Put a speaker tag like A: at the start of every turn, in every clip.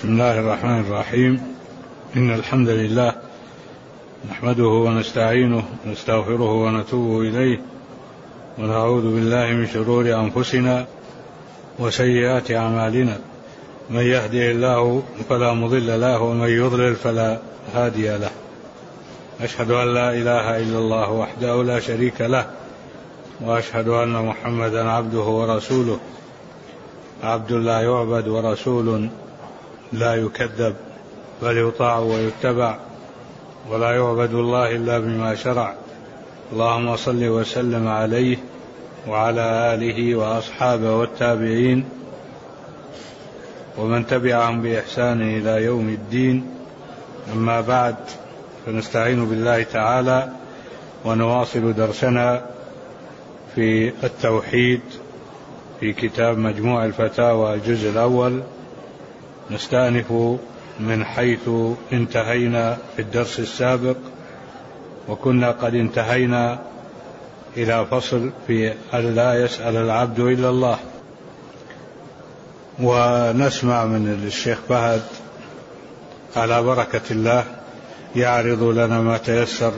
A: بسم الله الرحمن الرحيم. إن الحمد لله نحمده ونستعينه ونستغفره ونتوب إليه ونعوذ بالله من شرور أنفسنا وسيئات أعمالنا. من يهده الله فلا مضل له ومن يضلل فلا هادي له. أشهد أن لا إله إلا الله وحده لا شريك له وأشهد أن محمدا عبده ورسوله، عبد لا يعبد ورسول لا يكذب، بل يطاع ويتبع، ولا يعبد الله إلا بما شرع. اللهم صل وسلم عليه وعلى آله وأصحابه والتابعين ومن تبعهم بإحسان إلى يوم الدين. أما بعد، فنستعين بالله تعالى ونواصل درسنا في التوحيد في كتاب مجموع الفتاوى الجزء الأول. نستأنف من حيث انتهينا في الدرس السابق، وكنا قد انتهينا إلى فصل في ألا يسأل العبد إلا الله. ونسمع من الشيخ فهد على بركة الله يعرض لنا ما تيسر.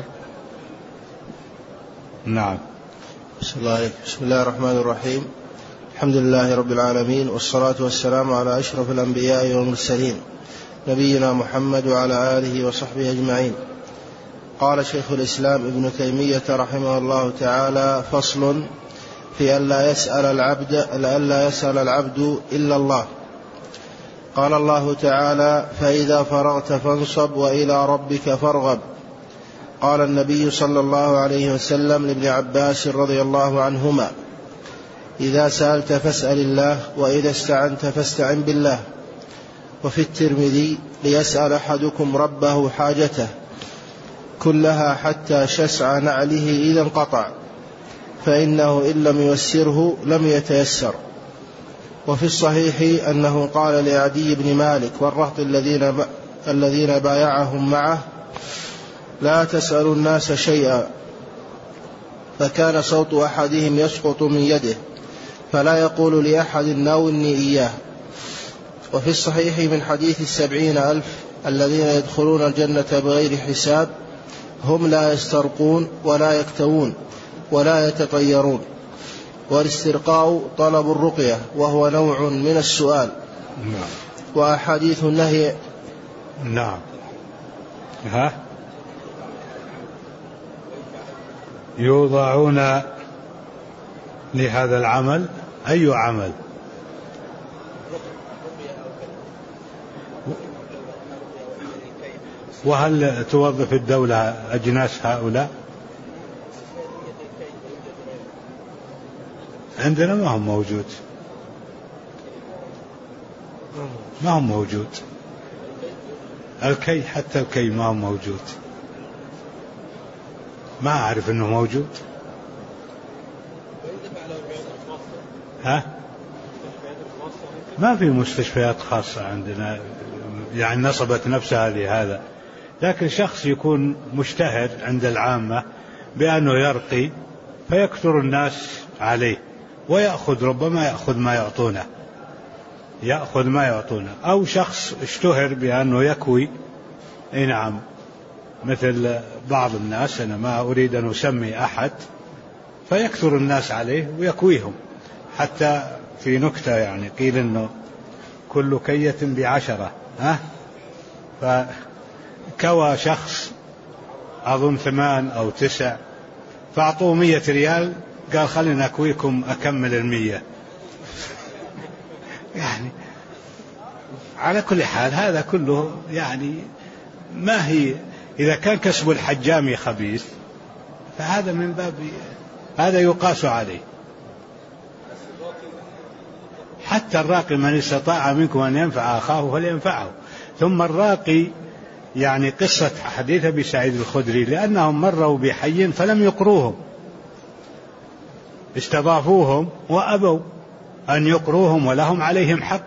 A: نعم.
B: بسم الله الرحمن الرحيم. الحمد لله رب العالمين، والصلاة والسلام على أشرف الأنبياء والمرسلين نبينا محمد وعلى آله وصحبه أجمعين. قال شيخ الإسلام ابن تيمية رحمه الله تعالى: فصل في ألا يسأل العبد إلا الله. قال الله تعالى: فإذا فرغت فانصب وإلى ربك فارغب. قال النبي صلى الله عليه وسلم لابن عباس رضي الله عنهما: إذا سألت فاسأل الله، وإذا استعنت فاستعن بالله. وفي الترمذي: ليسأل أحدكم ربه حاجته كلها حتى شسع نعله إذا انقطع، فإنه إن لم ييسره لم يتيسر. وفي الصحيح أنه قال لعدي بن مالك والرهط الذين بايعهم معه: لا تسألوا الناس شيئا. فكان صوت أحدهم يسقط من يده، فلا يقول لأحد ناولني إياه. وفي الصحيح من حديث 70,000 الذين يدخلون الجنة بغير حساب: هم لا يسترقون ولا يكتوون ولا يتطيرون. والاسترقاء طلب الرقية، وهو نوع من السؤال. وأحاديث النهي.
A: نعم. يوضعون لهذا العمل. أي عمل؟ وهل توظف الدولة أجناس هؤلاء؟ عندنا ما هم موجود، ما هم موجود. الكي، حتى الكي ما هم موجود. ما أعرف أنه موجود. ما في مستشفيات خاصة عندنا يعني نصبت نفسها لهذا، لكن شخص يكون مشتهر عند العامة بأنه يرقي فيكثر الناس عليه ويأخذ، ربما يأخذ ما يعطونه. أو شخص اشتهر بأنه يكوي، نعم، مثل بعض الناس، أنا ما أريد أن أسمي أحد، فيكثر الناس عليه ويكويهم. حتى في نكتة يعني قيل إنه كل كية ب10، فكوى شخص أظن 8 أو 9، فأعطوه 100 ريال، قال خلينا أكويكم أكمل 100. يعني على كل حال هذا كله يعني ما هي، إذا كان كسب الحجام خبيث فهذا من باب هذا يقاس عليه. حتى الراقي من استطاع منكم أن ينفع أخاه فلينفعه. ثم الراقي يعني قصة حديث أبي سعيد الخدري، لأنهم مروا بحي فلم يقروهم، استضافوهم وأبوا أن يقروهم ولهم عليهم حق،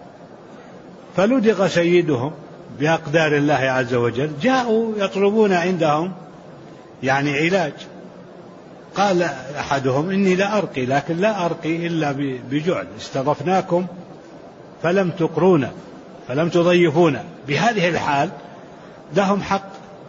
A: فلدغ سيدهم بأقدار الله عز وجل. جاءوا يطلبون عندهم يعني علاج، قال أحدهم: إني لا أرقي، لكن لا أرقي إلا بجعل، استضفناكم فلم تقرونا، فلم تضيفونا. بهذه الحال لهم حق،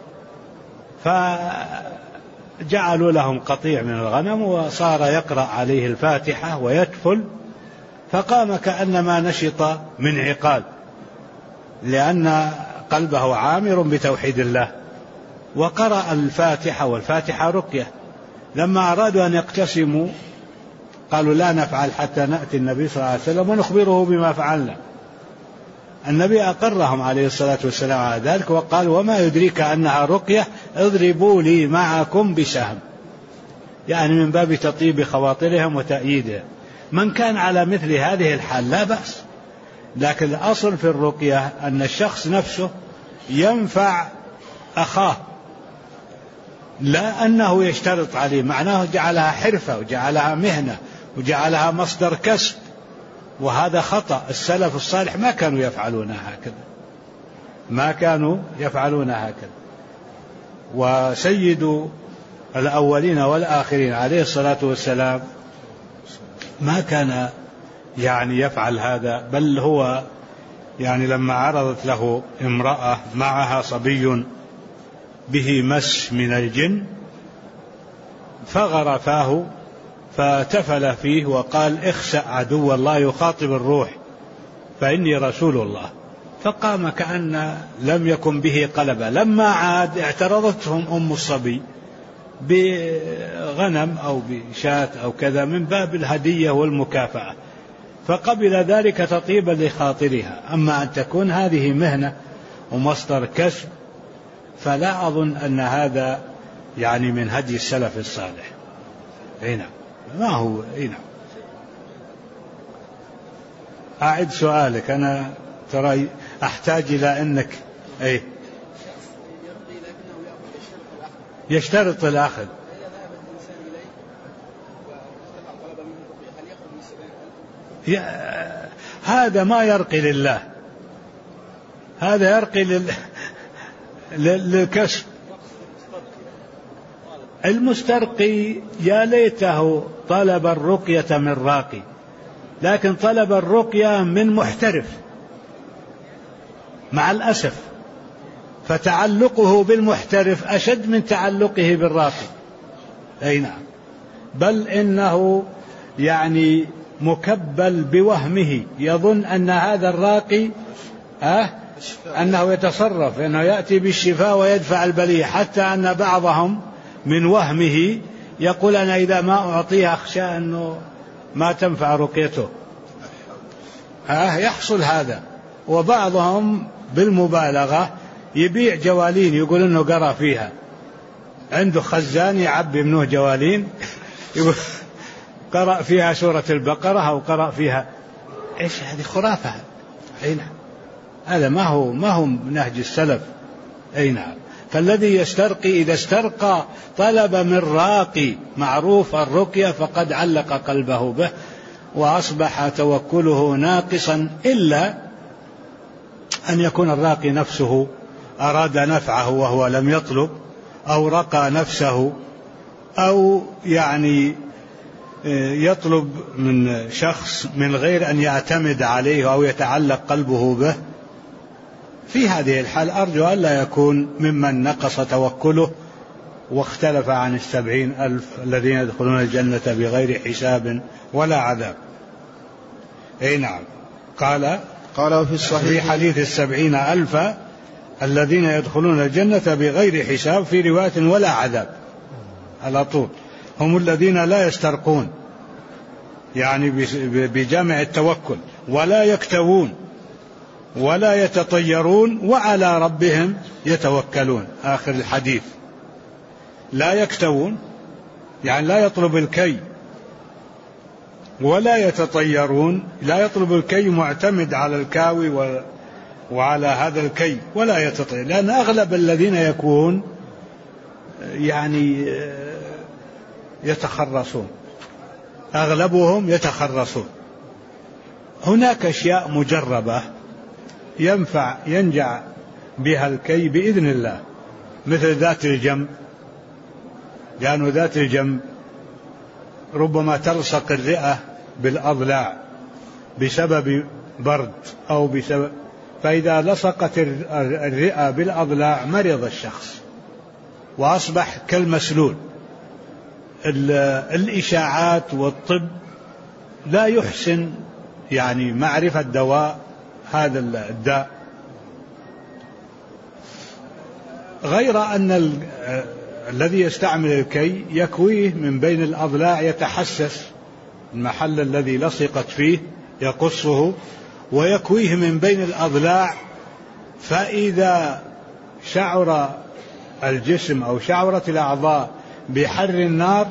A: فجعلوا لهم قطيع من الغنم وصار يقرأ عليه الفاتحة ويتفل، فقام كأنما نشط من عقال، لأن قلبه عامر بتوحيد الله، وقرأ الفاتحة، والفاتحة رقية. لما أرادوا أن يقتسموا قالوا لا نفعل حتى نأتي النبي صلى الله عليه وسلم ونخبره بما فعلنا. النبي أقرهم عليه الصلاة والسلام على ذلك، وقال وما يدريك أنها رقية، اضربوا لي معكم بسهم، يعني من باب تطيب خواطرهم وتأييدهم. من كان على مثل هذه الحال لا بأس، لكن الأصل في الرقية أن الشخص نفسه ينفع أخاه، لا أنه يشترط عليه، معناه جعلها حرفة وجعلها مهنة وجعلها مصدر كسب، وهذا خطأ. السلف الصالح ما كانوا يفعلون هكذا، ما كانوا يفعلون هكذا. وسيد الأولين والآخرين عليه الصلاة والسلام ما كان يعني يفعل هذا، بل هو يعني لما عرضت له امرأة معها صبي به مس من الجن فغر فاه فتفل فيه وقال اخسأ عدو الله، يخاطب الروح، فإني رسول الله. فقام كأن لم يكن به قلبا. لما عاد اعترضتهم أم الصبي بغنم أو بشاة أو كذا من باب الهدية والمكافأة، فقبل ذلك تطيبا لخاطرها. أما أن تكون هذه مهنة ومصدر كسب فلا أظن أن هذا يعني من هدي السلف الصالح. هنا ما هو هنا. أعد سؤالك، أنا ترى أحتاج إلى أنك يشترط الأخذ. هذا ما يرقي لله، هذا يرقي للكسب. المسترقي يا ليته طلب الرقية من راقي، لكن طلب الرقية من محترف مع الأسف، فتعلقه بالمحترف أشد من تعلقه بالراقي. أي نعم، بل إنه يعني مكبل بوهمه، يظن أن هذا الراقي أنه يتصرف، أنه يأتي بالشفاء ويدفع البلية، حتى أن بعضهم من وهمه يقول أنا إذا ما أعطيه أخشى أنه ما تنفع رقيته. يحصل هذا. وبعضهم بالمبالغة يبيع جوالين، يقول أنه قرأ فيها، عنده خزان يعبي منه جوالين، يقول قرأ فيها سورة البقرة أو قرأ فيها إيش، هذه خرافة. أي نعم، هذا ما هو نهج السلف. أي نعم. فالذي يسترقي إذا استرقى طلب من راقي معروف الرقية فقد علق قلبه به وأصبح توكله ناقصا، إلا أن يكون الراقي نفسه أراد نفعه وهو لم يطلب، أو رقى نفسه، أو يعني يطلب من شخص من غير أن يعتمد عليه أو يتعلق قلبه به. في هذه الحال أرجو أن لا يكون ممن نقص توكله واختلف عن 70,000 الذين يدخلون الجنة بغير حساب ولا عذاب. أي نعم. قال
B: في الصحيح
A: في حديث 70,000 الذين يدخلون الجنة بغير حساب، في رواية ولا عذاب، على طول هم الذين لا يسترقون، يعني بجمع التوكل، ولا يكتوون ولا يتطيرون وعلى ربهم يتوكلون. آخر الحديث. لا يكتوون يعني لا يطلب الكي، ولا يتطيرون لا يطلب الكي معتمد على الكاوي وعلى هذا الكي، ولا يتطير، لأن أغلب الذين يكون يعني يتخرصون، أغلبهم يتخرصون. هناك أشياء مجربة ينجع بها الكي بإذن الله، مثل ذات الجنب، لأن ذات الجنب ربما تلصق الرئة بالأضلاع بسبب برد أو بسبب، فإذا لصقت الرئة بالأضلاع مرض الشخص وأصبح كالمسلول. الإشاعات والطب لا يحسن يعني معرفة دواء هذا الداء، غير أن الذي يستعمل الكي يكويه من بين الأضلاع، يتحسس المحل الذي لصقت فيه يقصه ويكويه من بين الأضلاع، فإذا شعر الجسم أو شعرت الأعضاء بحر النار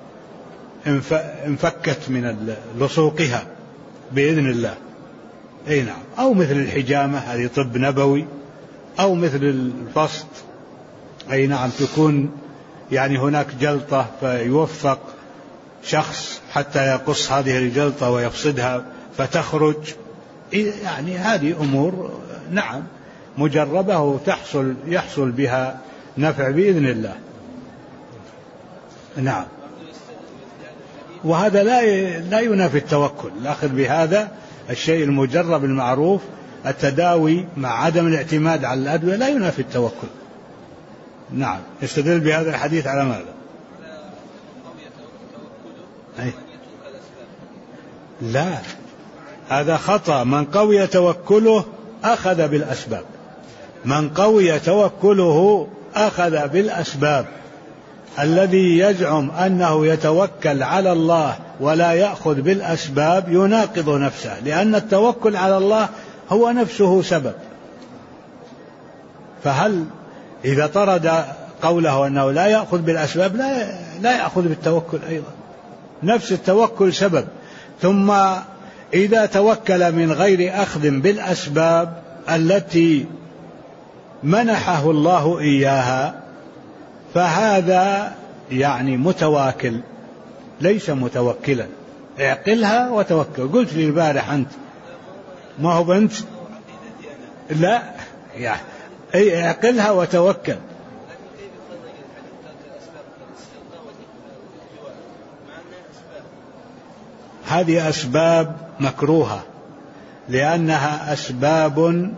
A: انفكت من لصوقها بإذن الله. أي نعم. أو مثل الحجامة، هذه طب نبوي، أو مثل الفصد، أي نعم، تكون يعني هناك جلطة فيوفق شخص حتى يقص هذه الجلطة ويفصدها فتخرج، يعني هذه أمور نعم مجربة يحصل بها نفع بإذن الله. نعم. وهذا لا ينافي التوكل. الأخذ بهذا الشيء المجرب المعروف، التداوي مع عدم الاعتماد على الأدوية لا ينافي التوكل. نعم. يستدل بهذا الحديث على ماذا؟ لا، هذا خطأ. من قوي توكله أخذ بالأسباب. من قوي توكله أخذ بالأسباب. الذي يزعم أنه يتوكل على الله ولا يأخذ بالأسباب يناقض نفسه، لأن التوكل على الله هو نفسه سبب. فهل إذا طرد قوله أنه لا يأخذ بالأسباب لا يأخذ بالتوكل أيضا؟ نفس التوكل سبب. ثم إذا توكل من غير أخذ بالأسباب التي منحه الله إياها فهذا يعني متواكل ليس متوكلا. اعقلها وتوكل. قلت لي البارح أنت ما هو أنت لا يعني أي اعقلها وتوكل. هذه أسباب مكروهة لأنها أسباب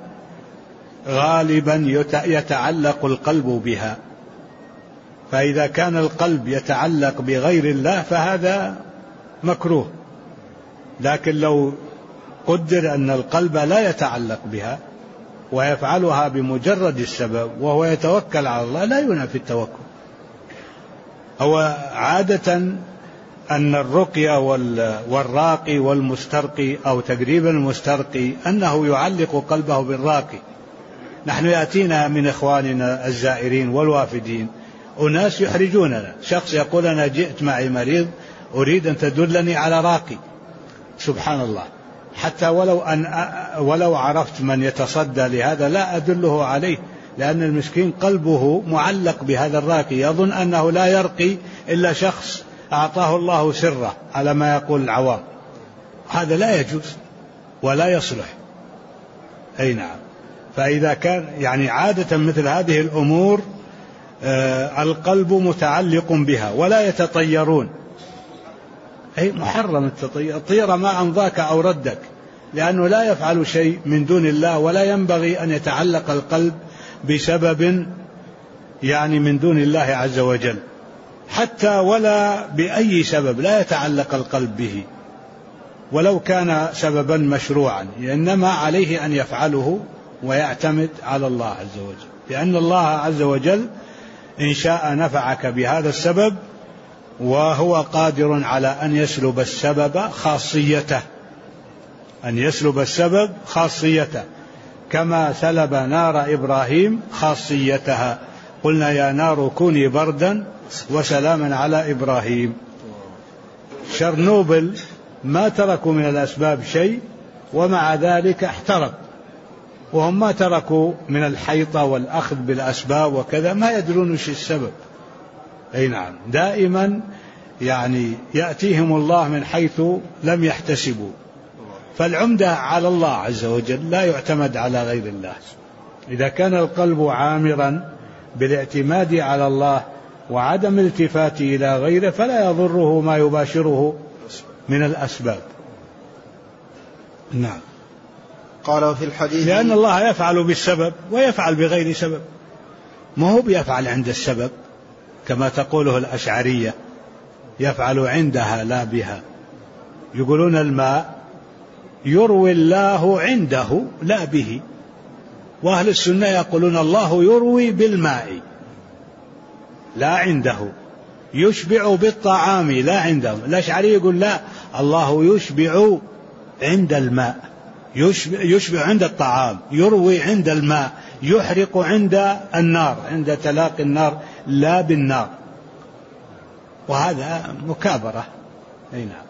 A: غالبا يتعلق القلب بها، فإذا كان القلب يتعلق بغير الله فهذا مكروه. لكن لو قدر أن القلب لا يتعلق بها ويفعلها بمجرد السبب وهو يتوكل على الله لا ينافي التوكل. هو عادة أن الرقية والراقي والمسترقي أو تقريبا المسترقي أنه يعلق قلبه بالراقي. نحن يأتينا من إخواننا الزائرين والوافدين أناس يحرجوننا، شخص يقول أنا جئت معي مريض أريد أن تدلني على راقي. سبحان الله. حتى ولو عرفت من يتصدى لهذا لا أدله عليه، لأن المسكين قلبه معلق بهذا الراقي، يظن أنه لا يرقي إلا شخص أعطاه الله سره على ما يقول العوام. هذا لا يجوز ولا يصلح. أي نعم. فإذا كان يعني عادة مثل هذه الأمور القلب متعلق بها ولا يتطيرون. أي محرم الطيرة ما أمضاك أو ردك، لأنه لا يفعل شيء من دون الله، ولا ينبغي أن يتعلق القلب بسبب يعني من دون الله عز وجل، حتى ولا بأي سبب لا يتعلق القلب به ولو كان سببا مشروعا، إنما عليه أن يفعله ويعتمد على الله عز وجل، لأن الله عز وجل إن شاء نفعك بهذا السبب وهو قادر على أن يسلب السبب خاصيته، أن يسلب السبب خاصيته، كما سلب نار إبراهيم خاصيتها. قلنا يا نار كوني بردا وسلاما على إبراهيم. شرنوبل ما تركوا من الأسباب شيء ومع ذلك احترق، وهم ما تركوا من الحيطة والأخذ بالأسباب وكذا، ما يدرون وش السبب. أي نعم. دائما يعني يأتيهم الله من حيث لم يحتسبوا. فالعمدة على الله عز وجل، لا يعتمد على غير الله. إذا كان القلب عامرا بالاعتماد على الله وعدم الالتفات إلى غيره فلا يضره ما يباشره من الأسباب. نعم.
B: قال في الحديث
A: لأن الله يفعل بالسبب ويفعل بغير سبب، ما هو بيفعل عند السبب كما تقوله الأشعرية، يفعل عندها لا بها. يقولون الماء يروي الله عنده لا به، وأهل السنة يقولون الله يروي بالماء لا عنده، يشبع بالطعام لا عنده. الأشعري يقول لا، الله يشبع عند الماء، يشبع عند الطعام، يروي عند الماء، يحرق عند النار، عند تلاقي النار لا بالنار، وهذا مكابرة. أي نعم.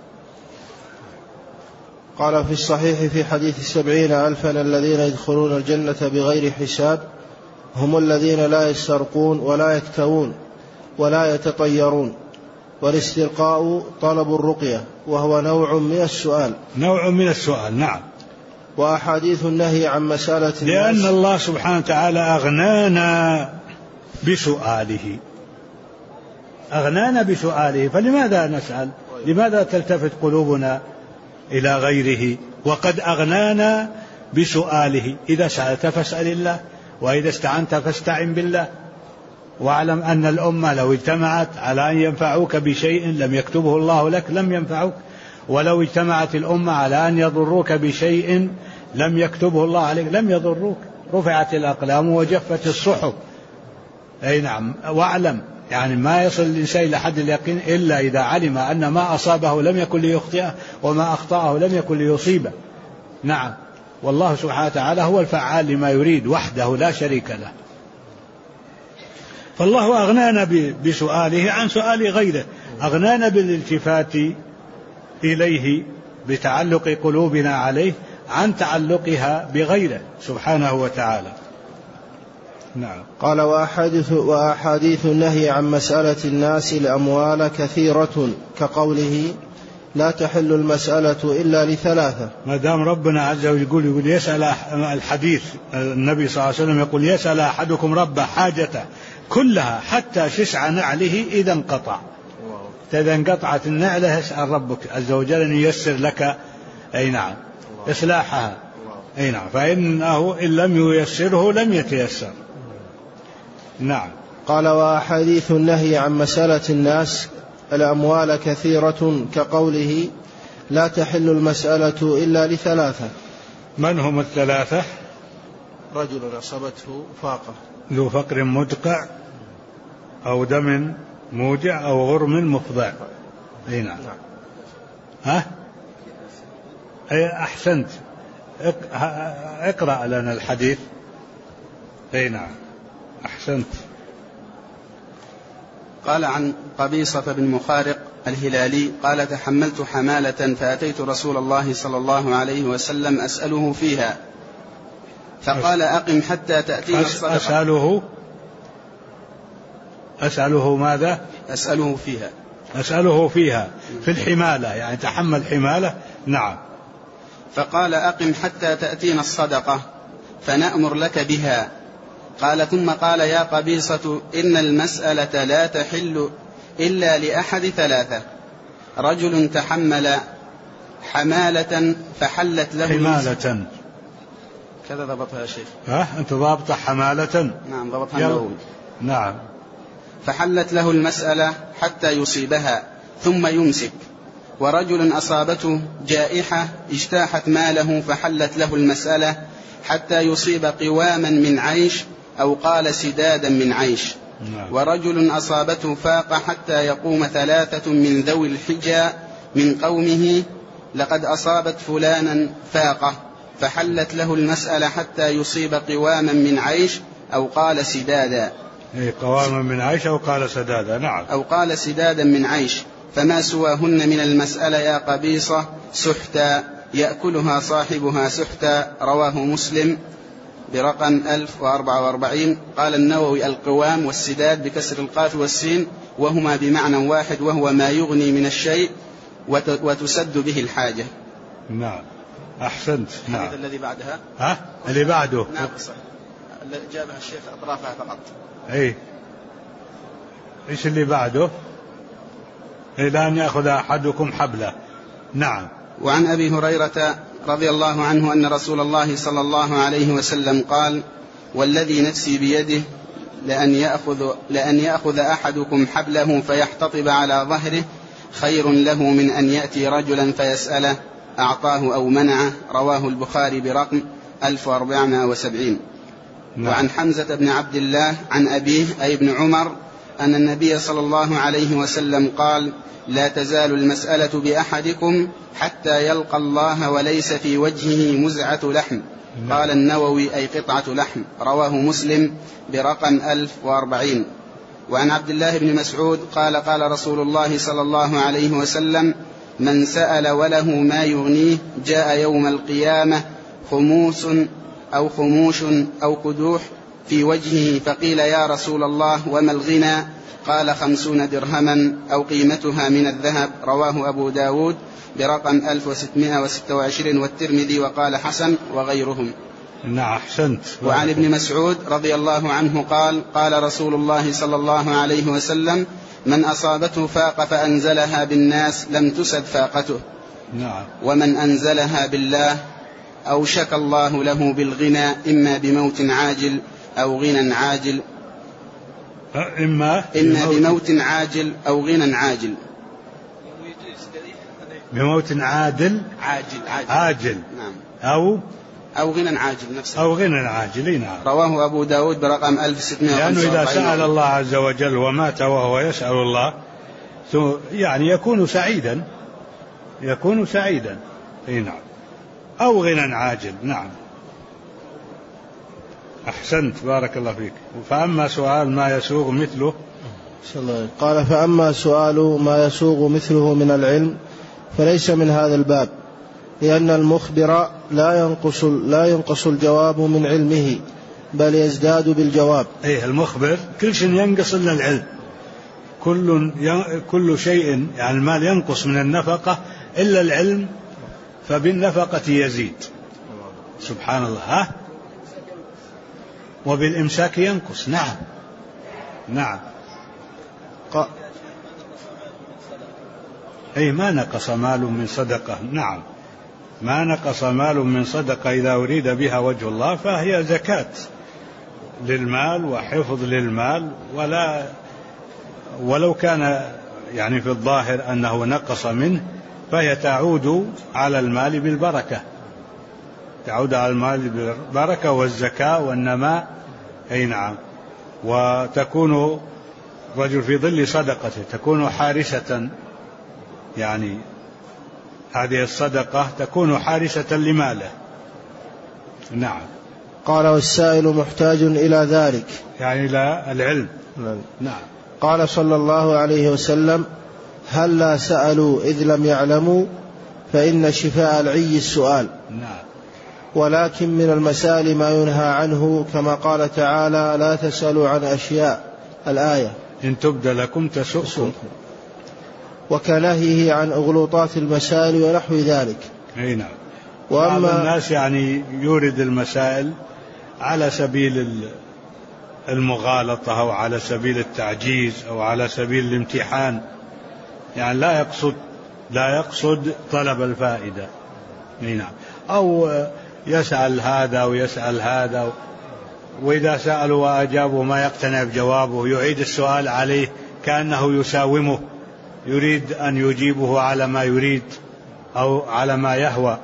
B: قال في الصحيح في حديث 70,000 الذين يدخلون الجنة بغير حساب هم الذين لا يسترقون ولا يكتوون ولا يتطيرون، والاسترقاء طلب الرقية وهو نوع من السؤال.
A: نوع من السؤال، نعم.
B: وأحاديث النهي عن مسألة الناس،
A: لأن الله سبحانه وتعالى أغنانا بسؤاله، أغنانا بسؤاله، فلماذا نسأل؟ لماذا تلتفت قلوبنا إلى غيره وقد أغنانا بسؤاله؟ إذا سألت فاسأل الله، وإذا استعنت فاستعن بالله. واعلم أن الأمة لو اجتمعت على أن ينفعوك بشيء لم يكتبه الله لك لم ينفعوك، ولو اجتمعت الأمة على أن يضروك بشيء لم يكتبه الله عليك لم يضروك. رفعت الأقلام وجفت الصحف. أي نعم. واعلم يعني ما يصل الإنسان إلى حد اليقين إلا إذا علم أن ما أصابه لم يكن ليخطئه وما أخطأه لم يكن ليصيبه. نعم. والله سبحانه وتعالى هو الفعال لما يريد وحده لا شريك له. فالله أغنانا بسؤاله عن سؤال غيره، أغنانا بالالتفات إليه بتعلق قلوبنا عليه عن تعلقها بغيره سبحانه وتعالى. نعم.
B: قال وأحاديث النهي عن مسألة الناس الأموال كثيرة كقوله لا تحل المسألة إلا لثلاثة.
A: ما دام ربنا عز وجل يقول يسأل الحديث النبي صلى الله عليه وسلم يقول يسأل أحدكم ربه حاجته كلها حتى شسع نعله إذا انقطع. إذا انقطعت النعلة اسأل ربك عز وجل أن ييسر لك أي نعم إصلاحها. أي نعم. فإنه إن لم ييسره لم يتيسر. نعم.
B: قال وأحاديث النهي عن مسألة الناس الأموال كثيرة كقوله لا تحل المسألة إلا لثلاثة.
A: من هم الثلاثة؟
B: رجل أصابته فاقة،
A: ذو فقر مدقع أو دم موجع أو غرم مفضع. أي نعم. ها؟ أي أحسنت. اقرأ لنا الحديث. أي نعم أحسنت.
C: قال عن قبيصة بن مخارق الهلالي قال تحملت حمالة فأتيت رسول الله صلى الله عليه وسلم أسأله فيها فقال أقم حتى تأتينا الصدقة.
A: أسأله ماذا؟ أسأله فيها في الحمالة، يعني تحمل حمالة. نعم.
C: فقال أقم حتى تأتينا الصدقة فنأمر لك بها. قال ثم قال يا قبيصة إن المسألة لا تحل إلا لأحد ثلاثة: رجل تحمل حمالة فحلت له
A: حمالة.
C: كذا ضبطها يا شيخ.
A: أنت ضابط حمالة؟
C: نعم ضبطها النووي.
A: نعم.
C: فحلت له المسألة حتى يصيبها ثم يمسك. ورجل أصابته جائحة اجتاحت ماله فحلت له المسألة حتى يصيب قواما من عيش أو قال سدادا من عيش. ورجل أصابته فاقة حتى يقوم ثلاثة من ذوي الحجى من قومه لقد أصابت فلانا فاقة فحلت له المسألة حتى يصيب قواما من عيش أو قال سدادا.
A: قواما من عيش أو قال سدادا. نعم.
C: أو قال سدادا من عيش. فما سواهن من المسألة يا قبيصة سحتا يأكلها صاحبها سحتا. رواه مسلم برقم 1044. قال النووي القوام والسداد بكسر القاف والسين وهما بمعنى واحد وهو ما يغني من الشيء وتسد به الحاجة.
A: نعم أحسنت.
C: نعم. الذي بعدها
A: اللي بعده
C: ناقصة الذي جابها الشيخ أطرافها فقط.
A: إيش اللي بعده؟ إلى أن يأخذ أحدكم حبله. نعم.
C: وعن أبي هريرة رضي الله عنه أن رسول الله صلى الله عليه وسلم قال: والذي نفسي بيده لأن يأخذ أحدكم حبله فيحتطب على ظهره خير له من أن يأتي رجلا فيسأله أعطاه أو منعه. رواه البخاري برقم 1470. وعن حمزة بن عبد الله عن أبيه أي ابن عمر أن النبي صلى الله عليه وسلم قال: لا تزال المسألة بأحدكم حتى يلقى الله وليس في وجهه مزعة لحم. قال النووي أي قطعة لحم. رواه مسلم برقم 1040. وعن عبد الله بن مسعود قال: قال رسول الله صلى الله عليه وسلم: من سأل وله ما يغنيه جاء يوم القيامة خموش أو قدوح في وجهه، فقيل: يا رسول الله وما الغنى؟ قال: 50 درهما أو قيمتها من الذهب. رواه أبو داود برقم 1626 والترمذي وقال حسن وغيرهم.
A: نعم أحسنت.
C: وعن ابن مسعود رضي الله عنه قال: قال رسول الله صلى الله عليه وسلم: من أصابته فاقة فأنزلها بالناس لم تسد فاقته.
A: نعم.
C: ومن أنزلها بالله أوشك الله له بالغنى إما بموت عاجل أو غنى عاجل.
A: إما
C: بموت عاجل أو غنى عاجل.
A: بموت عاجل.
C: نعم.
A: أو
C: غنى عاجل نفسه.
A: أو غنى عاجل. نعم.
C: رواه أبو داود برقم 1645.
A: لأنه إذا سأل الله عز وجل ومات وهو يسأل الله يعني يكون سعيدا. نعم. أو غنى عاجل. نعم أحسنت بارك الله فيك. فأما سؤال ما يسوغ مثله.
B: قال: فأما سؤال ما يسوغ مثله من العلم فليس من هذا الباب، لأن المخبر لا ينقص الجواب من علمه بل يزداد بالجواب.
A: المخبر كل شيء ينقص إلا العلم. كل شيء يعني المال ينقص من النفقة إلا العلم، فبالنفقة يزيد. سبحان الله. وبالإمساك ينقص. نعم. ما نقص مال من صدقة. نعم ما نقص مال من صدقة إذا أريد بها وجه الله فهي زكاة للمال وحفظ للمال، ولو كان يعني في الظاهر أنه نقص منه فهي تعود على المال بالبركة والزكاة والنماء. نعم. وتكون رجل في ظل صدقته تكون حارسة، يعني هذه الصدقة تكون حارسة لماله. نعم.
B: قال: والسائل محتاج إلى ذلك،
A: يعني إلى العلم.
B: نعم. قال صلى الله عليه وسلم: هل لا سألوا إذ لم يعلموا، فإن شفاء العي السؤال.
A: نعم.
B: ولكن من المسائل ما ينهى عنه، كما قال تعالى: لا تسألوا عن أشياء، الآية،
A: إن تبد لكم تسؤكم.
B: وكنهيه عن أغلوطات المسائل ونحو ذلك.
A: نعم. بعض الناس يعني يورد المسائل على سبيل المغالطة أو على سبيل التعجيز أو على سبيل الامتحان، يعني لا يقصد طلب الفائدة. نعم. أو يسأل هذا ويسأل هذا، وإذا سألوا وأجابوا ما يقتنع بجوابه يعيد السؤال عليه كأنه يساومه، يريد أن يجيبه على ما يريد أو على ما يهوى،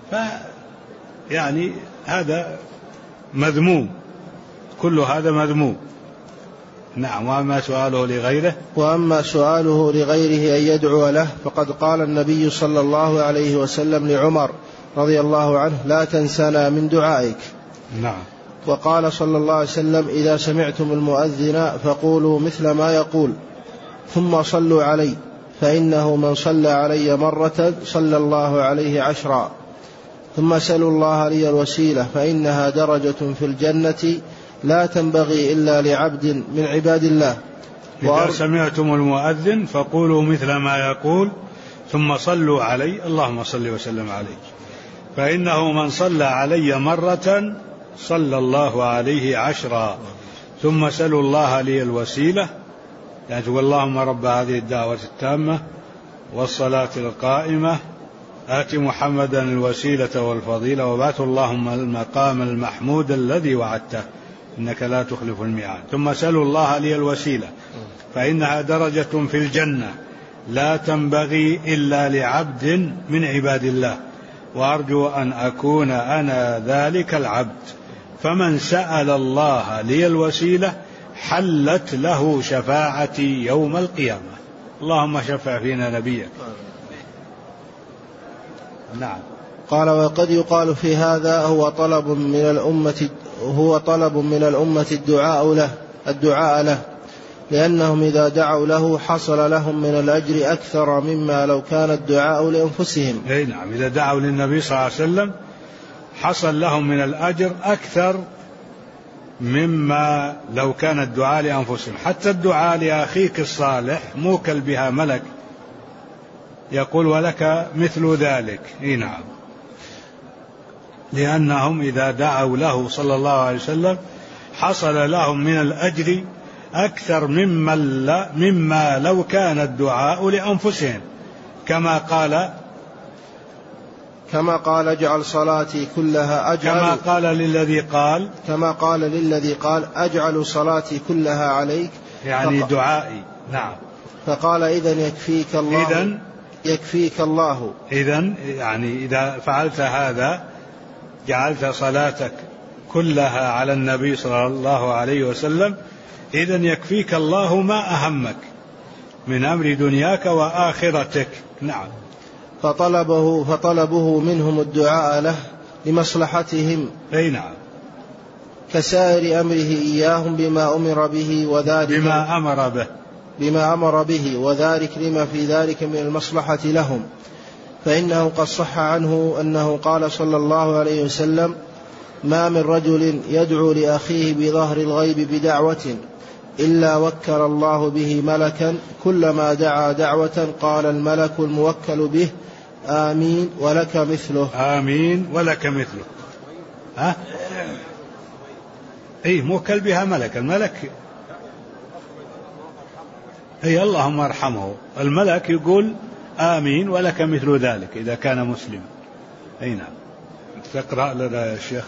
A: يعني هذا مذموم، كل هذا مذموم. نعم. وأما سؤاله لغيره
B: أن يدعو له، فقد قال النبي صلى الله عليه وسلم لعمر رضي الله عنه: لا تنسنا من دعائك.
A: نعم.
B: وقال صلى الله عليه وسلم: إذا سمعتم المؤذن فقولوا مثل ما يقول، ثم صلوا علي، فإنه من صلى علي مرة صلى الله عليه 10. ثم سلوا الله لي الوسيلة، فإنها درجة في الجنة لا تنبغي إلا لعبد من عباد الله.
A: إذا سمعتم المؤذن فقولوا مثل ما يقول ثم صلوا علي، اللهم صل وسلم عليه، فإنه من صلى علي مرة صلى الله عليه 10. ثم سلوا الله لي الوسيلة، يعني اللهم رب هذه الدعوة التامة والصلاة القائمة آت محمدا الوسيلة والفضيلة وبعثه اللهم المقام المحمود الذي وعدته إنك لا تخلف الميعاد. ثم سلوا الله لي الوسيلة فإنها درجة في الجنة لا تنبغي إلا لعبد من عباد الله، وأرجو أن أكون أنا ذلك العبد. فمن سأل الله لي الوسيلة حلت له شفاعتي يوم القيامة. اللهم شفع فينا نبيك. نعم.
B: قال: وقد يقال في هذا هو طلب من الأمة الدعاء له، لأنهم إذا دعوا له حصل لهم من الأجر أكثر مما لو كان الدعاء لأنفسهم.
A: نعم، إذا دعوا للنبي صلى الله عليه وسلم حصل لهم من الأجر أكثر مما لو كان الدعاء لأنفسهم. حتى الدعاء لأخيك الصالح موكل بها ملك يقول ولك مثل ذلك. نعم، لأنهم إذا دعوا له صلى الله عليه وسلم حصل لهم من الأجر أكثر مما لو كان الدعاء لأنفسهم، كما قال اجعل صلاتي كلها كما قال للذي قال أجعل صلاتي كلها عليك، يعني دعائي. نعم. فقال إذن يكفيك الله. إذن يعني إذا فعلت هذا جعلت صلاتك كلها على النبي صلى الله عليه وسلم، إذن يكفيك الله ما أهمك من أمر دنياك وآخرتك. نعم. فطلبه منهم الدعاء له لمصلحتهم. نعم. كسائر أمره إياهم بما أمر به وذلك لما في ذلك من المصلحة لهم. فإنه قد صح عنه أنه قال صلى الله عليه وسلم: ما من رجل يدعو لأخيه بظهر الغيب بدعوة إلا وكل الله به ملكا، كلما دعا دعوة قال الملك الموكل به: آمين ولك مثله. آمين ولك مثله. موكل بها ملك. الملك اللهم ارحمه. الملك يقول آمين ولك مثل ذلك إذا كان مسلم. نعم. تقرأ لنا يا شيخ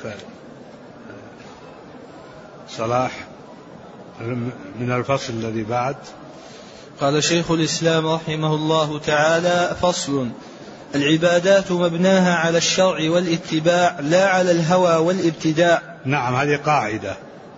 A: صلاح من الفصل الذي بعد.
D: قال شيخ الإسلام رحمه الله تعالى: فصل: العبادات مبناها على الشرع والاتباع لا على الهوى والابتداع.
A: نعم، هذه قاعدة.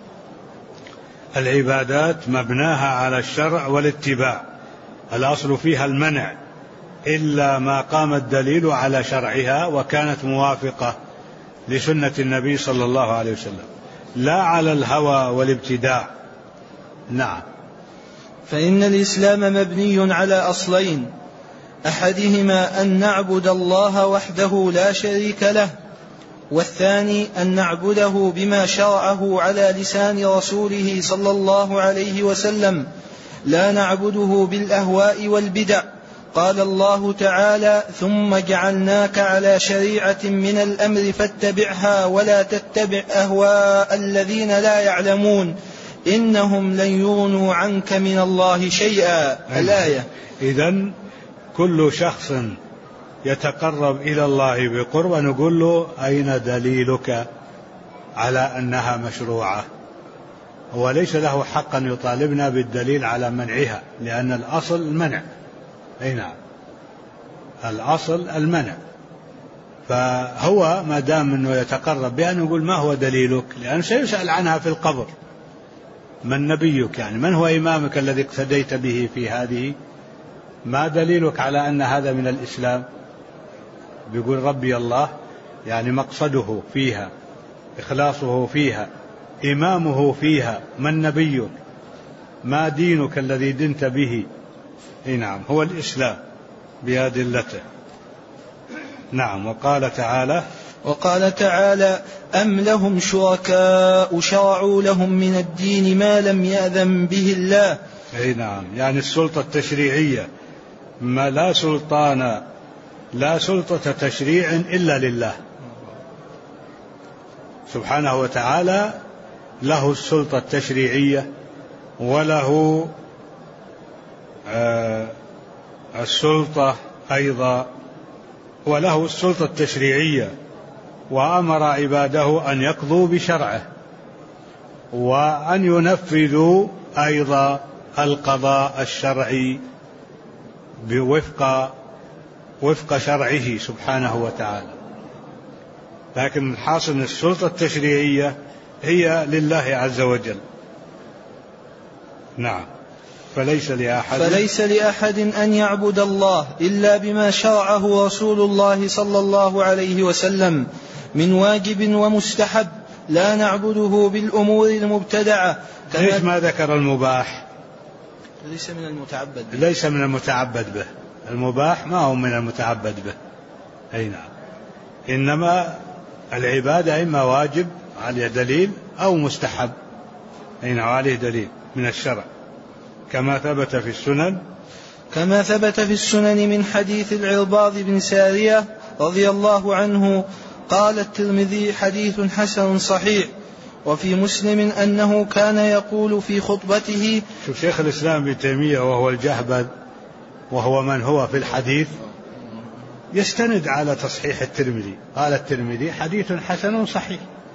A: العبادات مبناها على الشرع والاتباع، الأصل فيها المنع إلا ما قام الدليل على شرعها وكانت موافقة لسنة النبي صلى الله عليه وسلم، لا على الهوى والابتداع. نعم.
D: فإن الإسلام مبني على أصلين: أحدهما أن نعبد الله وحده لا شريك له، والثاني أن نعبده بما شرعه على لسان رسوله صلى الله عليه وسلم، لا نعبده بالأهواء والبدع. قال الله تعالى: ثم جعلناك على شريعة من الأمر فاتبعها ولا تتبع أهواء الذين لا يعلمون إنهم لن يغنوا عنك من الله شيئا. الآية.
A: إذن كل شخص يتقرب إلى الله بقرب نقول له: أين دليلك على أنها مشروعة؟ هو ليس له حق أن يطالبنا بالدليل على منعها، لأن الأصل المنع. نعم، الأصل المنع. فهو ما دام أنه يتقرب بأن نقول: ما هو دليلك؟ لأنه سيسأل عنها في القبر. من نبيك؟ يعني من هو إمامك الذي اقتديت به في هذه؟ ما دليلك على أن هذا من الإسلام؟ بيقول ربي الله، يعني مقصده فيها، إخلاصه فيها، إمامه فيها. من نبيك؟ ما دينك الذي دنت به؟ نعم، هو الإسلام بأدلته. نعم. وقال تعالى:
D: أم لهم شركاء شرعوا لهم من الدين ما لم يأذن به الله.
A: نعم، يعني السلطة التشريعية، ما لا سلطة تشريع إلا لله سبحانه وتعالى. له السلطة التشريعية وله السلطة أيضا وله السلطة التشريعية، وأمر عباده أن يقضوا بشرعه وأن ينفذوا أيضا القضاء الشرعي وفق شرعه سبحانه وتعالى. لكن الحاصل السلطة التشريعية هي لله عز وجل. نعم. فليس لأحد
D: أن يعبد الله إلا بما شرعه رسول الله صلى الله عليه وسلم من واجب ومستحب، لا نعبده بالأمور المبتدعة.
A: ليش ما ذكر المباح؟
D: ليس من المتعبد به.
A: ليس من المتعبد به. المباح ما هو من المتعبد به. أي نعم. إنما العبادة إما واجب عليه دليل أو مستحب، أي نعم، عليه دليل من الشرع، كما ثبت في السنن من حديث العرباض بن سارية رضي الله عنه قال الترمذي حديث حسن صحيح. وفي مسلم أنه كان يقول في خطبته. شوف شيخ الإسلام ابن تيمية وهو الجهبذ وهو من هو في الحديث يستند على تصحيح الترمذي، قال الترمذي حديث حسن صحيح،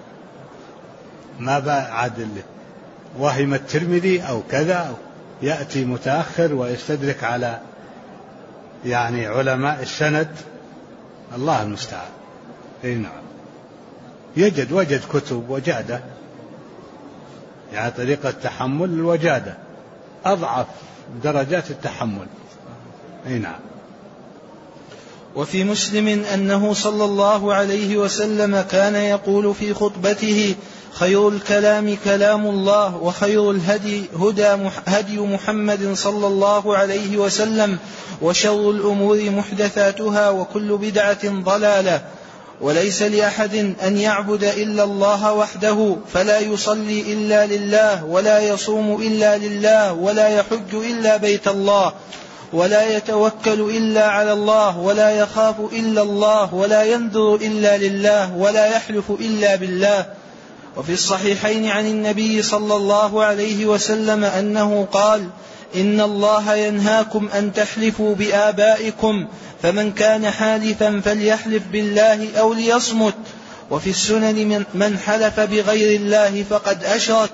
A: ما بعد له وهم الترمذي أو كذا، يأتي متأخر ويستدرك على يعني علماء السند، الله المستعان. اي نعم. وجد كتب وجادة، يعني طريقة التحمل الوجادة أضعف درجات التحمل. اي نعم.
D: وفي مسلم أنه صلى الله عليه وسلم كان يقول في خطبته: خير الكلام كلام الله، وخير الهدي هدي محمد صلى الله عليه وسلم، وشر الأمور محدثاتها، وكل بدعة ضلالة. وليس لأحد أن يعبد إلا الله وحده، فلا يصلي إلا لله، ولا يصوم إلا لله، ولا يحج إلا بيت الله، ولا يتوكل إلا على الله، ولا يخاف إلا الله، ولا ينذر إلا لله، ولا يحلف إلا بالله. وفي الصحيحين عن النبي صلى الله عليه وسلم أنه قال: إن الله ينهاكم أن تحلفوا بآبائكم، فمن كان حالفا فليحلف بالله أو ليصمت. وفي السنن من حلف بغير الله فقد أشرك.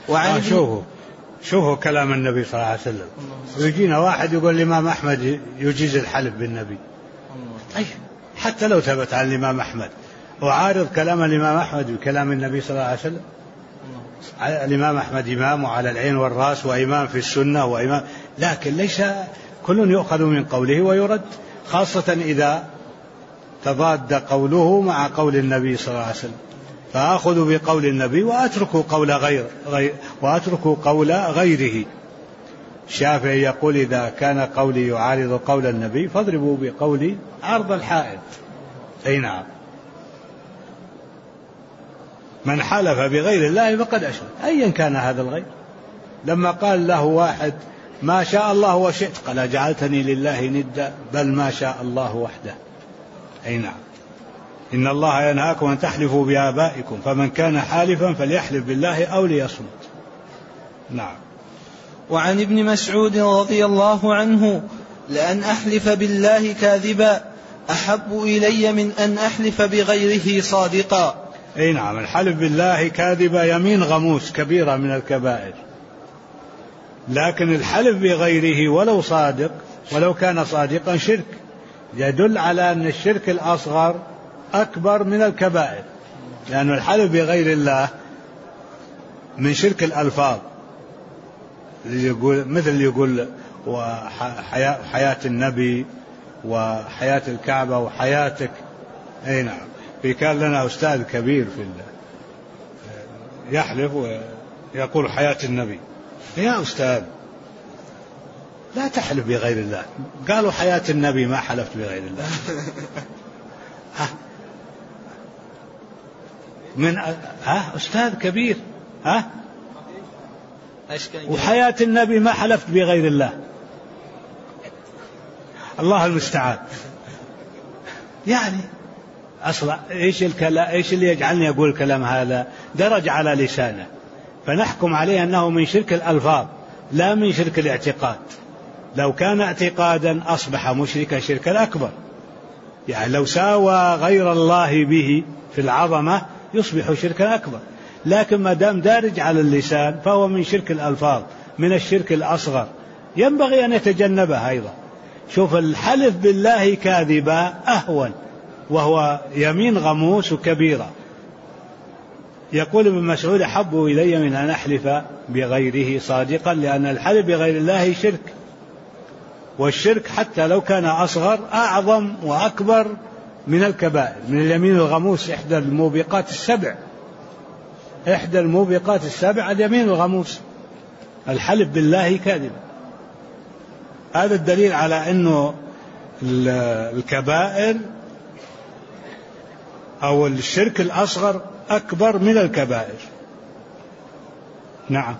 A: شوفوا كلام النبي صلى الله عليه وسلم. يجينا واحد يقول الإمام أحمد يجيز الحلف بالنبي، حتى لو ثبت عن الإمام أحمد، وعارض كلام الإمام أحمد بكلام النبي صلى الله عليه وسلم. الإمام أحمد إمام على العين والرأس، وإمام في السنة، وإمام، لكن ليس كل يؤخذ من قوله ويرد، خاصة إذا تضاد قوله مع قول النبي صلى الله عليه وسلم، فأخذوا بقول النبي وأتركوا قول غيره. الشافعي يقول: إذا كان قولي يعارض قول النبي فاضربوا بقولي عرض الحائط. أي نعم. من حلف بغير الله فقد أشرك، أيا كان هذا الغير. لما قال له واحد: ما شاء الله وشئت، قال: جعلتني لله ندا، بل ما شاء الله وحده. أي نعم. إن الله ينهاكم أن تحلفوا بآبائكم، فمن كان حالفا فليحلف بالله أو ليصمت. نعم.
D: وعن ابن مسعود رضي الله عنه: لأن أحلف بالله كاذبا أحب إلي من أن أحلف بغيره صادقا.
A: أي نعم. الحلف بالله كاذبا يمين غموس، كبيرة من الكبائر، لكن الحلف بغيره ولو كان صادقا شرك، يدل على أن الشرك الأصغر أكبر من الكبائر، لأن الحلف بغير الله من شرك الألفاظ، مثل يقول وحياة النبي وحياة الكعبة وحياتك. أي نعم. كان لنا أستاذ كبير في يحلف ويقول حياة النبي. يا أستاذ، لا تحلف بغير الله. قالوا حياة النبي، ما حلفت بغير الله. أستاذ كبير، وحياة النبي ما حلفت بغير الله. الله المستعان. يعني أصلا إيش اللي يجعلني أقول الكلام هذا؟ درج على لسانه، فنحكم عليه أنه من شرك الألفاظ لا من شرك الاعتقاد. لو كان اعتقادا أصبح مشركا شركا أكبر، يعني لو ساوى غير الله به في العظمة يصبح شركا أكبر، لكن ما دام دارج على اللسان فهو من شرك الألفاظ، من الشرك الأصغر، ينبغي أن يتجنبه أيضا. شوف الحلف بالله كاذبا أهون، وهو يمين غموس وكبيرة. يقول ابن مسعود: أحب إلي من أن أحلف بغيره صادقا، لأن الحلف بغير الله شرك، والشرك حتى لو كان أصغر أعظم وأكبر من الكبائر، من اليمين الغموس. إحدى الموبقات السبع اليمين الغموس، الحلف بالله كاذب. هذا الدليل على أنه الكبائر أو الشرك الأصغر أكبر من الكبائر. نعم.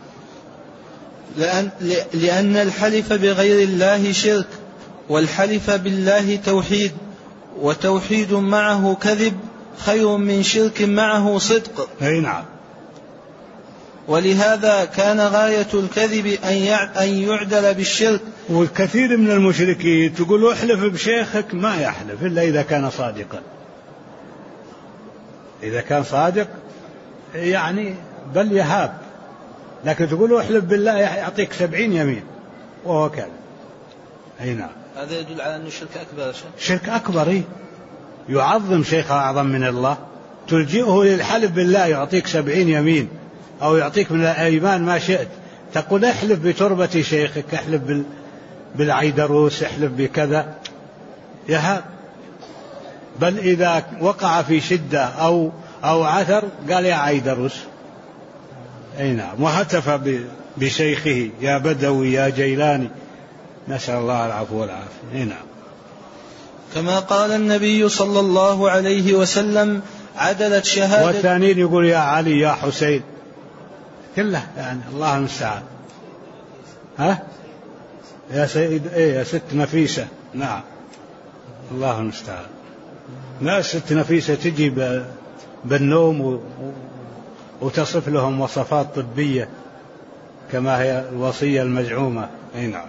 D: لأن الحلف بغير الله شرك، والحلف بالله توحيد، وتوحيد معه كذب خير من شرك معه صدق.
A: أي نعم.
D: ولهذا كان غاية الكذب أن يعدل بالشرك.
A: والكثير من المشركين تقول احلف بشيخك، ما يحلف إلا إذا كان صادقا. إذا كان صادق يعني بل يهاب، لكن تقول احلف بالله يعطيك 70 يمين وهو كذب. أي نعم.
D: هذا يدل على أنه شرك أكبر.
A: شرك أكبر. إيه؟ يعظم شيخ أعظم من الله، تلجئه للحلف بالله يعطيك 70 يمين، أو يعطيك من الأيمان ما شئت. تقول احلف بتربة شيخك، احلف بالعيدروس، احلف بكذا، يهاب. بل إذا وقع في شدة أو عثر قال: يا عيدروس. أي نعم. وهتف بشيخه: يا بدوي يا جيلاني. نسأل الله العفو والعافية. أي نعم.
D: كما قال النبي صلى الله عليه وسلم: عدلت شهادة.
A: والثانيين يقول: يا علي يا حسين، كله يعني الله المستعان. يا سيد يا ست نفيسة. نعم، الله المستعان. لا، ست نفيسة تجي بالنوم وتصف لهم وصفات طبية كما هي الوصية المزعومة. أي نعم.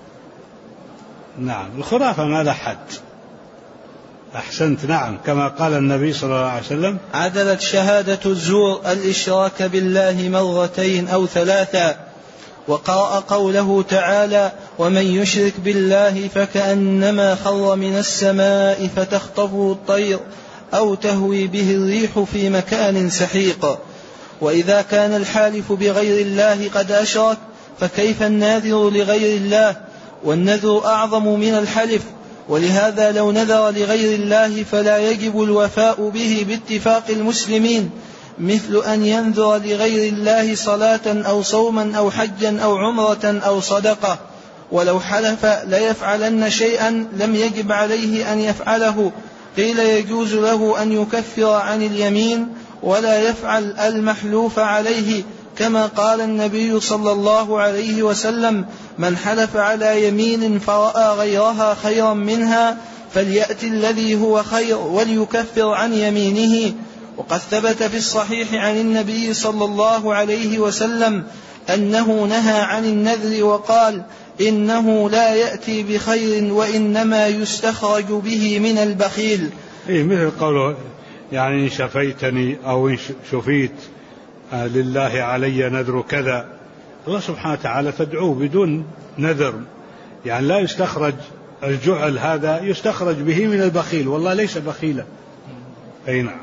A: نعم، الخرافة ما لها حد. أحسنت. نعم، كما قال النبي صلى الله عليه وسلم:
D: عدلت شهادة الزور الإشراك بالله مرتين أو ثلاثا. وقرأ قوله تعالى: ومن يشرك بالله فكأنما خر من السماء فتخطفه الطير أو تهوي به الريح في مكان سحيق. وإذا كان الحالف بغير الله قد أشرك، فكيف الناذر لغير الله؟ والنذر أعظم من الحلف. ولهذا لو نذر لغير الله فلا يجب الوفاء به باتفاق المسلمين، مثل أن ينذر لغير الله صلاة أو صوما أو حجا أو عمرة أو صدقة. ولو حلف ليفعلن شيئا لم يجب عليه أن يفعله، قيل يجوز له أن يكفر عن اليمين ولا يفعل المحلوف عليه، كما قال النبي صلى الله عليه وسلم: من حلف على يمين فرأى غيرها خيرا منها فليأتي الذي هو خير وليكفر عن يمينه. وقد ثبت في الصحيح عن النبي صلى الله عليه وسلم أنه نهى عن النذر وقال: إنه لا يأتي بخير وإنما يستخرج به من البخيل.
A: مثل قوله يعني: إن شفيتني أو إن شفيت لله علي نذر كذا. الله سبحانه وتعالى تدعوه بدون نذر، يعني لا يستخرج الجعل، هذا يستخرج به من البخيل، والله ليس بخيلا. أي نعم.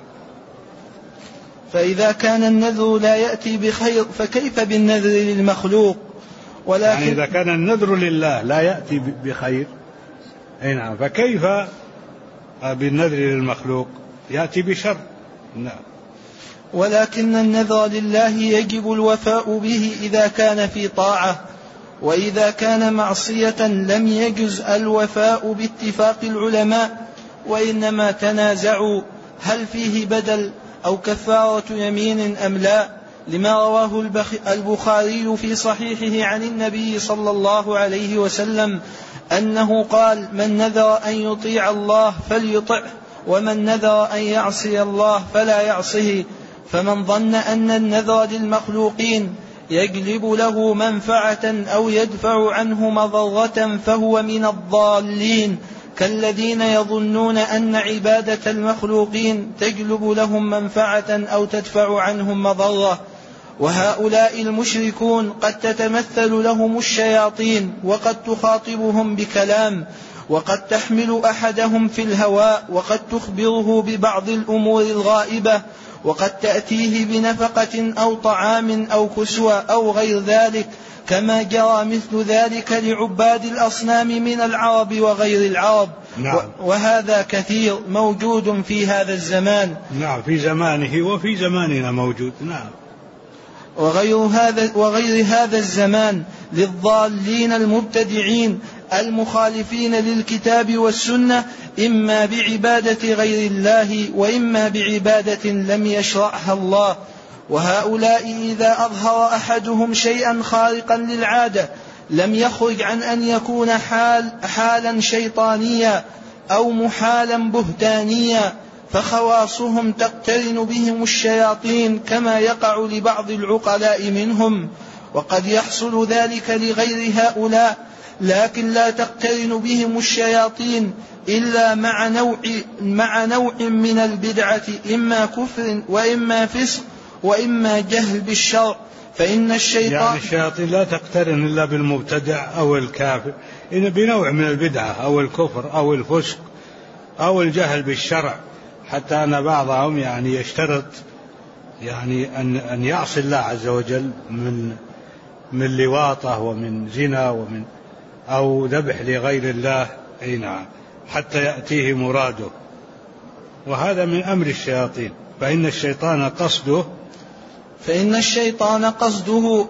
D: فإذا كان النذر لا يأتي بخير فكيف بالنذر للمخلوق؟ ولكن
A: يعني إذا كان النذر لله لا يأتي بخير، أي نعم، فكيف بالنذر للمخلوق؟ يأتي بشر. نعم.
D: ولكن النذر لله يجب الوفاء به إذا كان في طاعة، وإذا كان معصية لم يجز الوفاء باتفاق العلماء، وإنما تنازعوا هل فيه بدل أو كفارة يمين أم لا، لما رواه البخاري في صحيحه عن النبي صلى الله عليه وسلم أنه قال: من نذر أن يطيع الله فليطعه، ومن نذر أن يعصي الله فلا يعصه. فمن ظن أن النذر للمخلوقين يجلب له منفعة أو يدفع عنه مضرة فهو من الضالين، كالذين يظنون أن عبادة المخلوقين تجلب لهم منفعة أو تدفع عنهم مضرة. وهؤلاء المشركون قد تتمثل لهم الشياطين، وقد تخاطبهم بكلام، وقد تحمل أحدهم في الهواء، وقد تخبره ببعض الأمور الغائبة، وقد تأتيه بنفقة أو طعام أو كسوة أو غير ذلك، كما جرى مثل ذلك لعباد الأصنام من العرب وغير العرب.
A: نعم.
D: وهذا كثير موجود في هذا الزمان.
A: نعم، في زمانه وفي زماننا موجود. نعم.
D: وغير هذا الزمان للضالين المبتدعين المخالفين للكتاب والسنة، إما بعبادة غير الله وإما بعبادة لم يشرعها الله. وهؤلاء إذا أظهر أحدهم شيئا خارقا للعادة لم يخرج عن أن يكون حالا شيطانيا أو محالا بهتانيا، فخواصهم تقترن بهم الشياطين كما يقع لبعض العقلاء منهم، وقد يحصل ذلك لغير هؤلاء، لكن لا تقترن بهم الشياطين إلا مع نوع من البدعة، إما كفر وإما فسق وإما جهل بالشرع. فإن
A: يعني الشياطين لا تقترن إلا بالمبتدع أو الكافر، إن بنوع من البدعة أو الكفر أو الفسق أو الجهل بالشرع، حتى أن بعضهم يعني يشترط يعني أن يعصي الله عز وجل من لواطة ومن زنا ومن أو ذبح لغير الله، أي نعم، حتى يأتيه مراده. وهذا من أمر الشياطين. فإن الشيطان قصده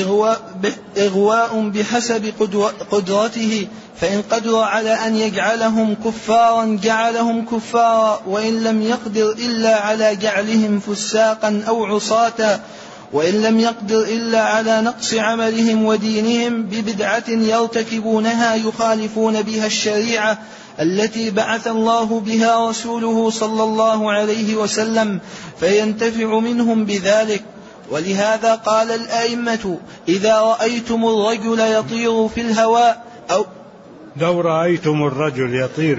A: إغواء بحسب قدرته، فإن قدر على أن يجعلهم كفارا جعلهم كفارا، وإن لم يقدر إلا على جعلهم فساقا أو عصاة، وإن لم يقدر إلا على نقص عملهم ودينهم ببدعة يرتكبونها يخالفون بها الشريعة التي بعث الله بها رسوله صلى الله عليه وسلم، فينتفع منهم بذلك. ولهذا قال الأئمة: إذا رأيتم الرجل يطير في الهواء لو رأيتم الرجل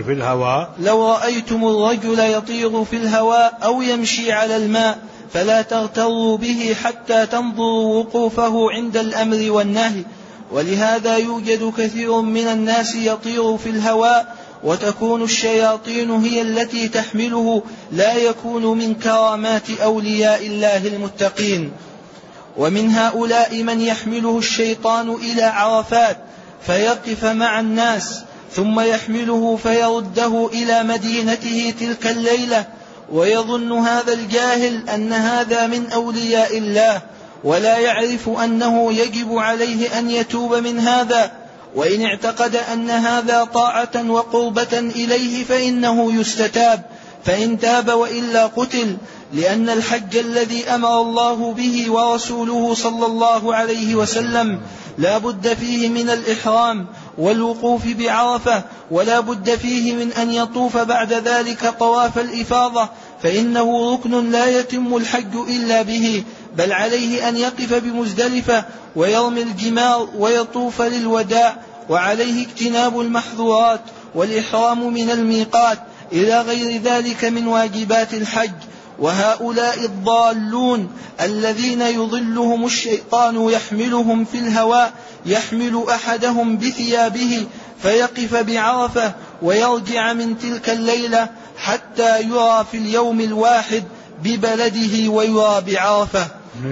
A: يطير في الهواء أو يمشي على الماء فلا تغتروا به حتى تنظروا وقوفه عند الأمر والنهي. ولهذا يوجد كثير من الناس يطير في الهواء وتكون الشياطين هي التي تحمله، لا يكون من كرامات أولياء الله المتقين. ومن هؤلاء من يحمله الشيطان إلى عرفات فيقف مع الناس، ثم يحمله فيرده إلى مدينته تلك الليلة، ويظن هذا الجاهل أن هذا من أولياء الله، ولا يعرف أنه يجب عليه أن يتوب من هذا، وإن اعتقد أن هذا طاعة وقربة إليه فإنه يستتاب، فإن تاب وإلا قتل، لأن الحج الذي أمر الله به ورسوله صلى الله عليه وسلم لا بد فيه من الإحرام والوقوف بعرفة، ولا بد فيه من أن يطوف بعد ذلك طواف الإفاضة، فإنه ركن لا يتم الحج إلا به، بل عليه أن يقف بمزدلفة ويرمي الجمار ويطوف للوداع، وعليه اجتناب المحظورات والإحرام من الميقات إلى غير ذلك من واجبات الحج. وهؤلاء الضالون الذين يضلهم الشيطان يحملهم في الهواء يحمل أحدهم بثيابه فيقف بعرفة ويرجع من تلك الليلة حتى يرى في اليوم الواحد ببلده ويرى بعرفة.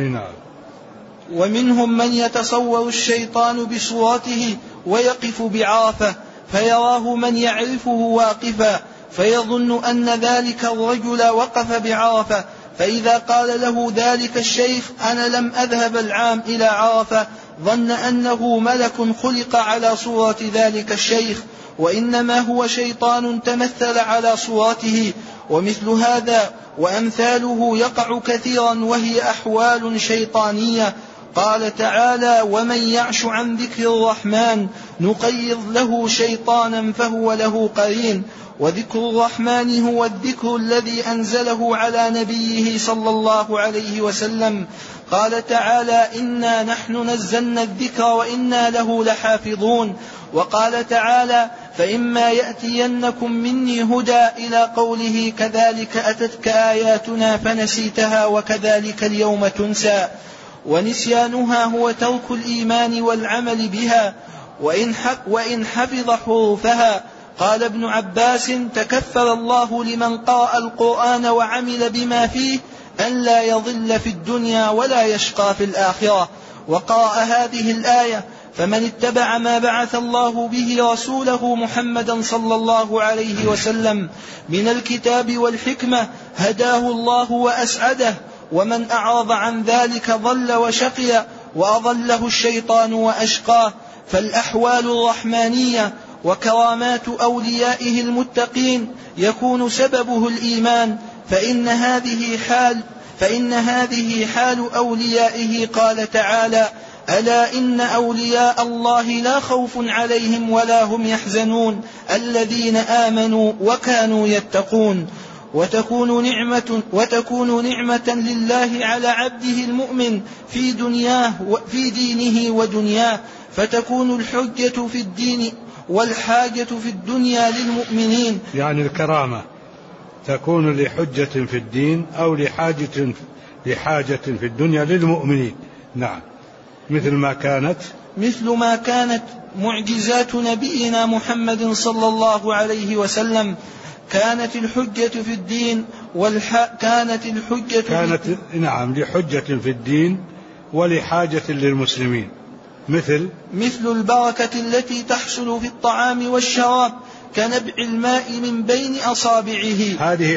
A: ومنهم من يتصور الشيطان بصورته ويقف بعرفة فيراه من يعرفه واقفا، فيظن أن ذلك الرجل وقف بعرفة، فإذا قال له ذلك الشيخ: أنا لم أذهب العام إلى عرفة، ظن أنه ملك خلق على صورة ذلك الشيخ، وإنما هو شيطان تمثل على صورته. ومثل هذا وأمثاله يقع كثيرا، وهي أحوال شيطانية. قال تعالى: ومن يعش عن ذكر الرحمن نقيض له شيطانا فهو له قرين. وذكر الرحمن هو الذكر الذي أنزله على نبيه صلى الله عليه وسلم. قال تعالى: إنا نحن نزلنا الذكر وإنا له لحافظون. وقال تعالى:
D: فإما يأتينكم مني هدى إلى قوله كذلك أتتك آياتنا فنسيتها وكذلك اليوم تنسى. ونسيانها هو ترك الإيمان والعمل بها وإن حفظ حروفها. قال ابن عباس تكفل الله لمن قرأ القرآن وعمل بما فيه أن لا يضل في الدنيا ولا يشقى في الآخرة. وقرأ هذه الآية فمن اتبع ما بعث الله به رسوله محمدا صلى الله عليه وسلم من الكتاب والحكمة هداه الله وأسعده، ومن أعرض عن ذلك ضل وشقي وأضله الشيطان وأشقاه. فالأحوال الرحمانية وكرامات أوليائه المتقين يكون سببه الإيمان، فإن هذه حال أوليائه. قال تعالى ألا إن أولياء الله لا خوف عليهم ولا هم يحزنون الذين آمنوا وكانوا يتقون. وتكون نعمة لله على عبده المؤمن في دينه ودنياه، فتكون الحجة في الدين والحاجة في الدنيا للمؤمنين.
A: يعني الكرامة تكون لحجة في الدين أو لحاجة في الدنيا للمؤمنين. نعم، مثل ما كانت معجزات نبينا محمد صلى الله عليه وسلم، كانت الحجة في الدين لحجة في الدين ولحاجة للمسلمين، مثل البركة التي تحصل في الطعام والشراب كنبع الماء من بين أصابعه.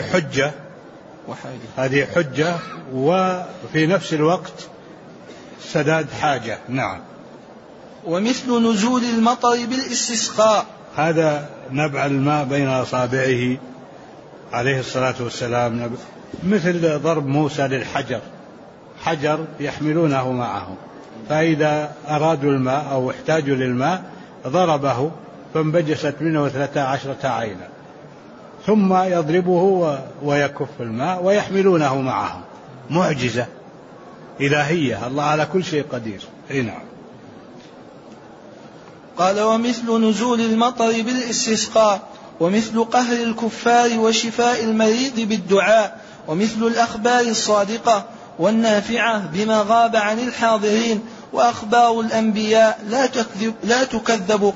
A: هذه حجة وفي نفس الوقت سداد حاجة. نعم.
D: ومثل نزول المطر بالاستسقاء،
A: هذا نبع الماء بين أصابعه عليه الصلاة والسلام، مثل ضرب موسى للحجر، حجر يحملونه معه، فإذا أرادوا الماء أو احتاجوا للماء ضربه فانبجست منه 13 عينا، ثم يضربه ويكف الماء ويحملونه معه. معجزة إلهية، الله على كل شيء قدير. نعم.
D: قال ومثل نزول المطر بالاستسقاء، ومثل قهر الكفار وشفاء المريض بالدعاء، ومثل الأخبار الصادقة والنافعة بما غاب عن الحاضرين. وأخبار الأنبياء لا تكذب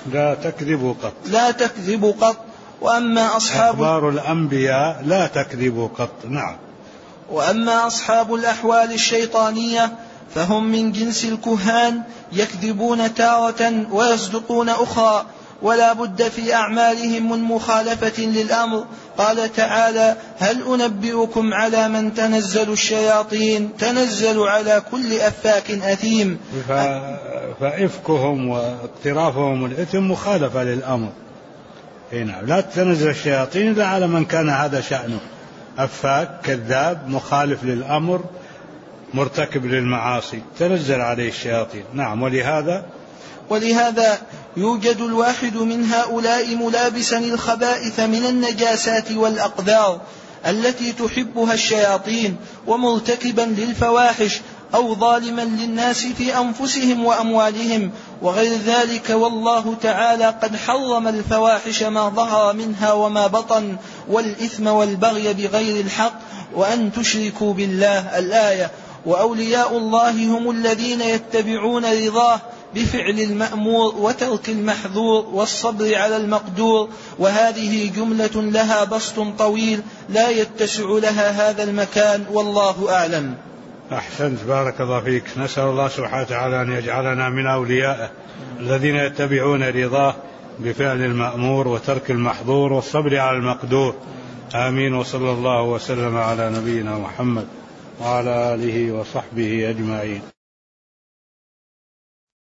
D: قط. وأما
A: أخبار الأنبياء لا تكذب قط. نعم.
D: وأما أصحاب الأحوال الشيطانية فهم من جنس الكهان، يكذبون تارة ويصدقون أخرى، ولا بد في أعمالهم من مخالفة للأمر. قال تعالى هل أنبئكم على من تنزل الشياطين؟ تنزل على كل أفاك أثيم.
A: فإفكهم واقترافهم الإثم مخالفة للأمر. نعم. لا تنزل الشياطين إلا على من كان هذا شأنه، أفاك كذاب مخالف للأمر مرتكب للمعاصي تنزل عليه الشياطين. نعم.
D: ولهذا يوجد الواحد من هؤلاء ملابسا الخبائث من النجاسات والأقدار التي تحبها الشياطين، ومرتكبا للفواحش، أو ظالما للناس في أنفسهم وأموالهم وغير ذلك. والله تعالى قد حرم الفواحش ما ظهر منها وما بطن، والإثم والبغي بغير الحق، وأن تشركوا بالله. الآية. وأولياء الله هم الذين يتبعون رضاه بفعل المأمور وترك المحظور والصبر على المقدور. وهذه جملة لها بسط طويل لا يتسع لها هذا المكان، والله أعلم.
A: أحسنت، بارك الله فيك. نسأل الله سبحانه وتعالى أن يجعلنا من أوليائه الذين يتبعون رضاه بفعل المأمور وترك المحظور والصبر على المقدور. آمين. وصلى الله وسلم على نبينا محمد وعلى آله وصحبه أجمعين.